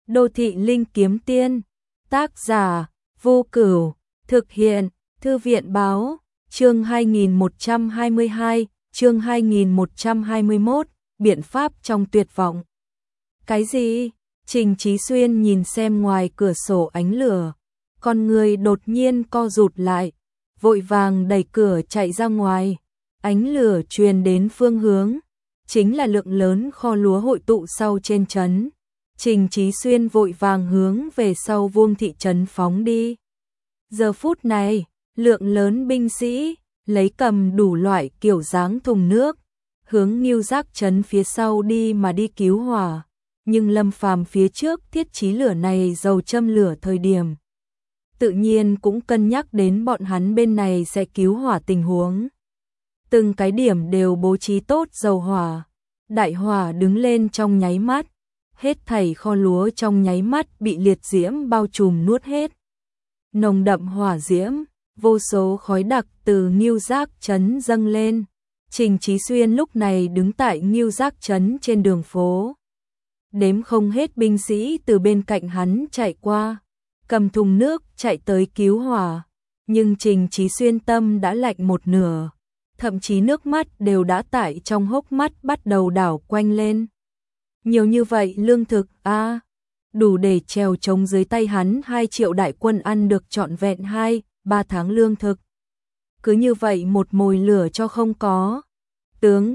Đô thị linh kiếm tiên, tác giả, Vô Cửu, thực hiện, Thư viện báo, chương 2122, chương 2121, biện pháp trong tuyệt vọng. Cái gì? Trình Chí Xuyên nhìn xem ngoài cửa sổ ánh lửa, con người đột nhiên co rụt lại, vội vàng đẩy cửa chạy ra ngoài, ánh lửa truyền đến phương hướng, chính là lượng lớn kho lúa hội tụ sau trên trấn. Trình Chí Xuyên vội vàng hướng về sau vuông thị trấn phóng đi. Giờ phút này, lượng lớn binh sĩ, lấy cầm đủ loại kiểu dáng thùng nước, hướng Ngưu Giác trấn phía sau đi mà đi cứu hỏa. Nhưng Lâm Phàm phía trước thiết trí lửa này dầu châm lửa thời điểm. Tự nhiên cũng cân nhắc đến bọn hắn bên này sẽ cứu hỏa tình huống. Từng cái điểm đều bố trí tốt dầu hỏa. Đại hỏa đứng lên trong nháy mắt. Hết thảy kho lúa trong nháy mắt bị liệt diễm bao trùm nuốt hết. Nồng đậm hỏa diễm, vô số khói đặc từ Ngưu Giác trấn dâng lên. Trình Chí Xuyên lúc này đứng tại Ngưu Giác trấn trên đường phố. Đếm không hết binh sĩ từ bên cạnh hắn chạy qua, cầm thùng nước chạy tới cứu hỏa. Nhưng Trình Chí Xuyên tâm đã lạnh một nửa, thậm chí nước mắt đều đã tại trong hốc mắt bắt đầu đảo quanh lên. Nhiều như vậy lương thực đủ để trèo trống dưới tay hắn 2 triệu đại quân ăn được trọn vẹn 2-3 tháng lương thực. Cứ như vậy một mồi lửa cho không có. Tướng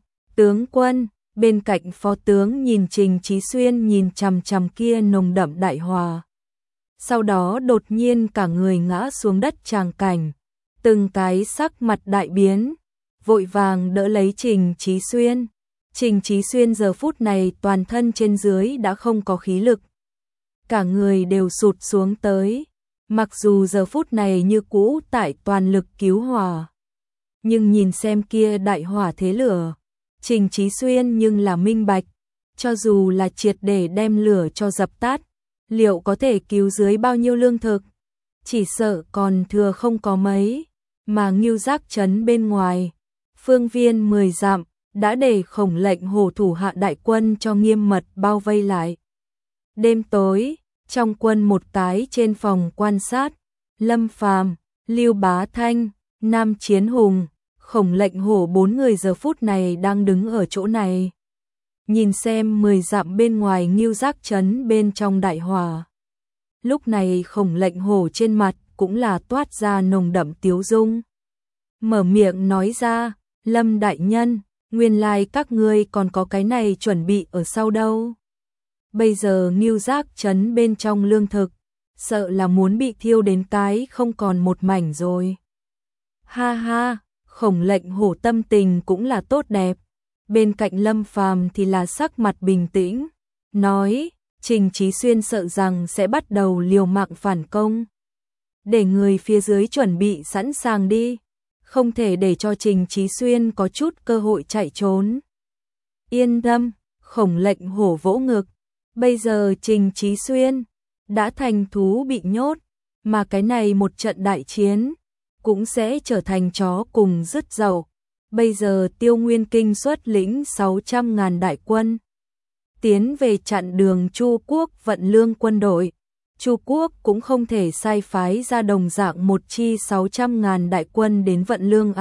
quân, bên cạnh phó tướng nhìn Trình Chí Xuyên nhìn chằm chằm kia nồng đậm đại hỏa. Sau đó đột nhiên cả người ngã xuống đất tràng cảnh, từng cái sắc mặt đại biến, vội vàng đỡ lấy Trình Chí Xuyên. Trình Chí Xuyên giờ phút này toàn thân trên dưới đã không có khí lực. Cả người đều sụt xuống tới, mặc dù giờ phút này như cũ tại toàn lực cứu hỏa. Nhưng nhìn xem kia đại hỏa thế lửa, Trình Chí Xuyên nhưng là minh bạch, cho dù là triệt để đem lửa cho dập tắt, liệu có thể cứu dưới bao nhiêu lương thực? Chỉ sợ còn thừa không có mấy, mà Ngưu Giác trấn bên ngoài, phương viên 10 dặm, đã để Khổng Lệnh Hổ thủ hạ đại quân cho nghiêm mật bao vây lại. Đêm tối, trong quân một tái trên phòng quan sát, Lâm Phàm, Lưu Bá Thanh, Nam Chiến Hùng, Khổng Lệnh Hổ 4 người giờ phút này đang đứng ở chỗ này. Nhìn xem 10 dặm bên ngoài Ngưu Giác trấn bên trong đại hỏa. Lúc này Khổng Lệnh Hổ trên mặt cũng là toát ra nồng đậm tiếu dung. Mở miệng nói ra, Lâm đại nhân, nguyên lai các ngươi còn có cái này chuẩn bị ở sau đâu. Bây giờ Ngưu Giác trấn bên trong lương thực, sợ là muốn bị thiêu đến cái không còn một mảnh rồi. Ha ha, Khổng Lệnh Hổ tâm tình cũng là tốt đẹp. Bên cạnh Lâm Phàm thì là sắc mặt bình tĩnh, nói, Trình Chí Xuyên sợ rằng sẽ bắt đầu liều mạng phản công. Để người phía dưới chuẩn bị sẵn sàng đi, không thể để cho Trình Chí Xuyên có chút cơ hội chạy trốn. Yên tâm, Khổng Lệnh Hổ vỗ ngực, bây giờ Trình Chí Xuyên đã thành thú bị nhốt, mà cái này một trận đại chiến cũng sẽ trở thành chó cùng rứt dậu. Bây giờ Tiêu Nguyên Kinh xuất lĩnh 600.000 đại quân tiến về chặn đường Chu Quốc vận lương quân đội. Chu Quốc cũng không thể sai phái ra đồng dạng một chi 600.000 đại quân đến vận lương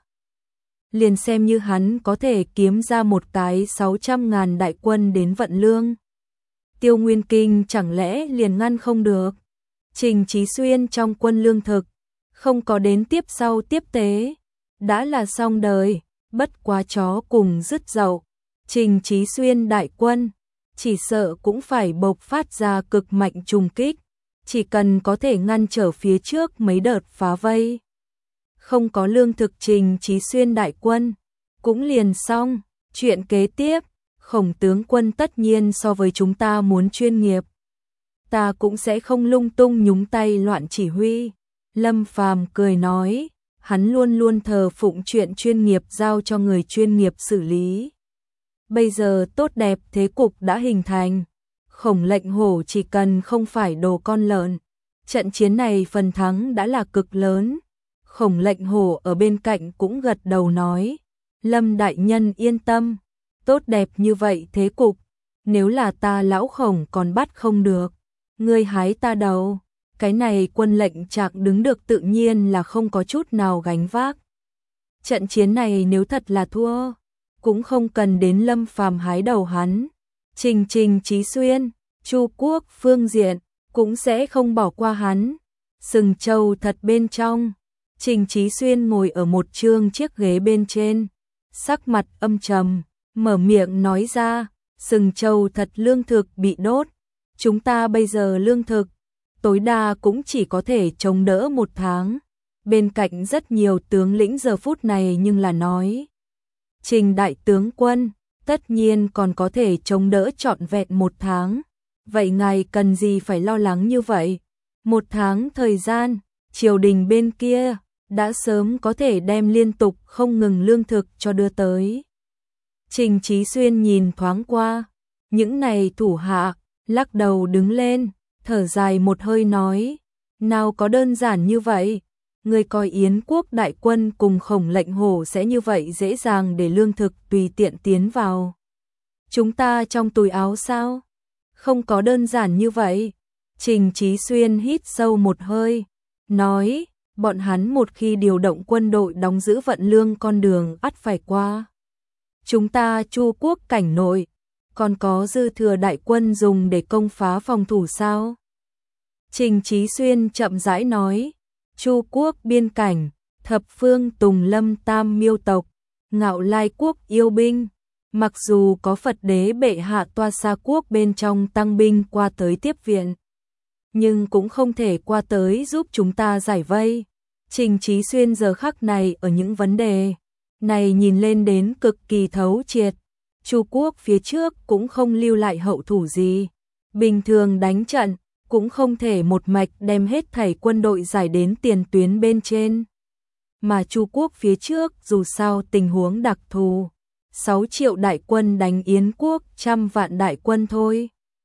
liền xem như hắn có thể kiếm ra một cái 600.000 đại quân đến vận lương, Tiêu Nguyên Kinh chẳng lẽ liền ngăn không được. Trình Chí Xuyên trong quân lương thực không có đến tiếp sau tiếp tế, đã là xong đời, bất quá chó cùng rứt dậu. Trình Chí Xuyên đại quân chỉ sợ cũng phải bộc phát ra cực mạnh trùng kích, chỉ cần có thể ngăn trở phía trước mấy đợt phá vây. Không có lương thực Trình Chí Xuyên đại quân cũng liền xong. Chuyện kế tiếp, Khổng tướng quân tất nhiên so với chúng ta muốn chuyên nghiệp, ta cũng sẽ không lung tung nhúng tay loạn chỉ huy. Lâm Phàm cười nói, hắn luôn luôn thờ phụng chuyện chuyên nghiệp giao cho người chuyên nghiệp xử lý. Bây giờ tốt đẹp thế cục đã hình thành, Khổng Lệnh Hổ chỉ cần không phải đồ con lợn, trận chiến này phần thắng đã là cực lớn. Khổng Lệnh Hổ ở bên cạnh cũng gật đầu nói, Lâm đại nhân yên tâm, tốt đẹp như vậy thế cục, nếu là ta lão Khổng còn bắt không được, ngươi hái ta đầu. Cái này quân lệnh Trạc đứng được tự nhiên là không có chút nào gánh vác. Trận chiến này nếu thật là thua, cũng không cần đến Lâm Phàm hái đầu hắn. Trình Chí Xuyên, Chu Quốc phương diện cũng sẽ không bỏ qua hắn. Sừng trâu thật bên trong, Trình Chí Xuyên ngồi ở một trương chiếc ghế bên trên, sắc mặt âm trầm, mở miệng nói ra, sừng trâu thật lương thực bị đốt. Chúng ta bây giờ lương thực, tối đa cũng chỉ có thể chống đỡ 1 tháng. Bên cạnh rất nhiều tướng lĩnh giờ phút này nhưng là nói. Trình đại tướng quân, tất nhiên còn có thể chống đỡ trọn vẹn 1 tháng. Vậy ngài cần gì phải lo lắng như vậy? 1 tháng thời gian, triều đình bên kia đã sớm có thể đem liên tục không ngừng lương thực cho đưa tới. Trình Chí Xuyên nhìn thoáng qua, những này thủ hạ, lắc đầu đứng lên, thở dài một hơi nói, nào có đơn giản như vậy, người coi Yến quốc đại quân cùng Khổng lệnh hổ sẽ như vậy dễ dàng để lương thực tùy tiện tiến vào chúng ta trong túi áo sao? Không có đơn giản như vậy. Trình Chí Xuyên hít sâu một hơi, nói, bọn hắn một khi điều động quân đội đóng giữ vận lương con đường ắt phải qua. Chúng ta Chu quốc cảnh nội, còn có dư thừa đại quân dùng để công phá phòng thủ sao? Trình Chí Xuyên chậm rãi nói, Chu quốc biên cảnh, thập phương Tùng Lâm Tam Miêu tộc, Ngạo Lai quốc yêu binh, mặc dù có Phật đế bệ hạ Toa Sa quốc bên trong tăng binh qua tới tiếp viện, nhưng cũng không thể qua tới giúp chúng ta giải vây. Trình Chí Xuyên giờ khắc này ở những vấn đề này nhìn lên đến cực kỳ thấu triệt. Chu quốc phía trước cũng không lưu lại hậu thủ gì, bình thường đánh trận cũng không thể một mạch đem hết thảy quân đội giải đến tiền tuyến bên trên. Mà Chu quốc phía trước dù sao tình huống đặc thù, 6 triệu đại quân đánh Yến quốc 100 vạn đại quân thôi.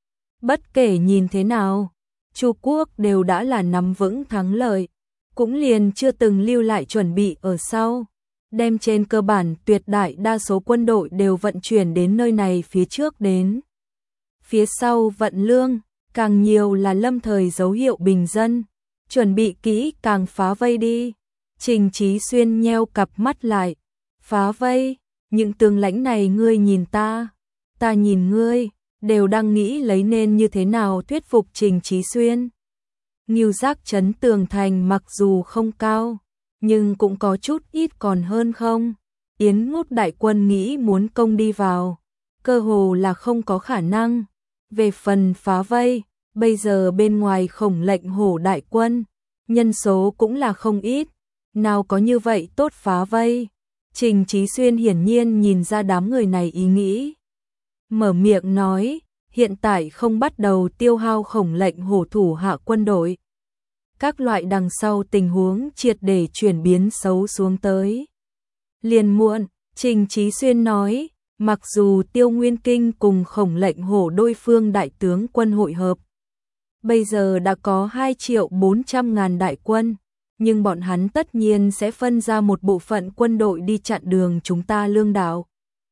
Bất kể nhìn thế nào, Chu quốc đều đã là nắm vững thắng lợi, cũng liền chưa từng lưu lại chuẩn bị ở sau. Đem trên cơ bản tuyệt đại đa số quân đội đều vận chuyển đến nơi này phía trước đến. Phía sau vận lương, càng nhiều là lâm thời dấu hiệu bình dân, chuẩn bị kỹ càng phá vây đi. Trình Chí Xuyên nheo cặp mắt lại, phá vây, những tướng lãnh này ngươi nhìn ta nhìn ngươi, đều đang nghĩ lấy nên như thế nào thuyết phục Trình Chí Xuyên. Ngưu giác trấn tường thành mặc dù không cao, nhưng cũng có chút ít còn hơn không. Yến Ngút đại quân nghĩ muốn công đi vào, cơ hồ là không có khả năng. Về phần phá vây, bây giờ bên ngoài Khổng lệnh hổ đại quân, nhân số cũng là không ít, nào có như vậy tốt phá vây. Trình Chí Xuyên hiển nhiên nhìn ra đám người này ý nghĩ. Mở miệng nói, hiện tại không bắt đầu tiêu hao Khổng lệnh hổ thủ hạ quân đội. Các loại đằng sau tình huống triệt để chuyển biến xấu xuống tới. Liền muộn, Trình Chí Xuyên nói, mặc dù Tiêu Nguyên Kinh cùng Khổng lệnh hổ đôi phương đại tướng quân hội hợp, bây giờ đã có 2.400.000 đại quân, nhưng bọn hắn tất nhiên sẽ phân ra một bộ phận quân đội đi chặn đường chúng ta lương đạo.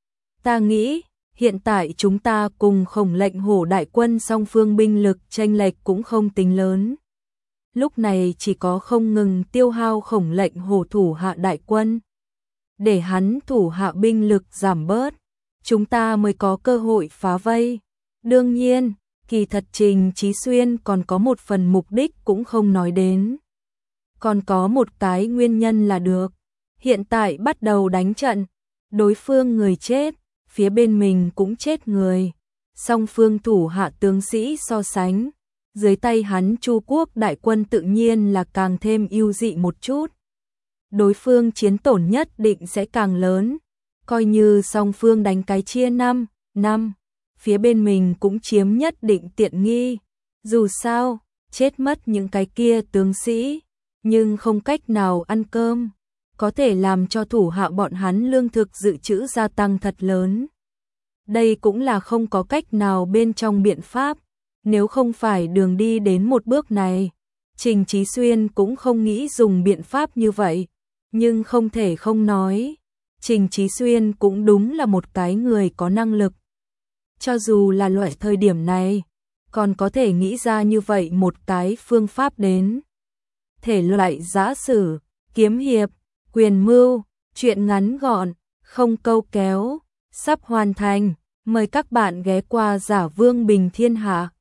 Ta nghĩ, hiện tại chúng ta cùng Khổng lệnh hổ đại quân song phương binh lực chênh lệch cũng không tính lớn. Lúc này chỉ có không ngừng tiêu hao Khổng lệnh hổ thủ hạ đại quân, để hắn thủ hạ binh lực giảm bớt, chúng ta mới có cơ hội phá vây. Đương nhiên, kỳ thật Trình Chí Xuyên còn có một phần mục đích cũng không nói đến. Còn có một cái nguyên nhân là được. Hiện tại bắt đầu đánh trận, đối phương người chết, phía bên mình cũng chết người. Song phương thủ hạ tướng sĩ so sánh, dưới tay hắn Chu quốc đại quân tự nhiên là càng thêm ưu dị một chút. Đối phương chiến tổn nhất định sẽ càng lớn, coi như song phương đánh cái chia 5, phía bên mình cũng chiếm nhất định tiện nghi. Dù sao, chết mất những cái kia tướng sĩ, nhưng không cách nào ăn cơm, có thể làm cho thủ hạ bọn hắn lương thực dự trữ gia tăng thật lớn. Đây cũng là không có cách nào bên trong biện pháp, nếu không phải đường đi đến một bước này, Trình Chí Xuyên cũng không nghĩ dùng biện pháp như vậy, nhưng không thể không nói, Trình Chí Xuyên cũng đúng là một cái người có năng lực. cho dù là loại thời điểm này, còn có thể nghĩ ra như vậy một cái phương pháp đến. Thể loại giã sử, kiếm hiệp, quyền mưu, truyện ngắn gọn, không câu kéo, sắp hoàn thành. Mời các bạn ghé qua Giả Vương Bình Thiên Hạ.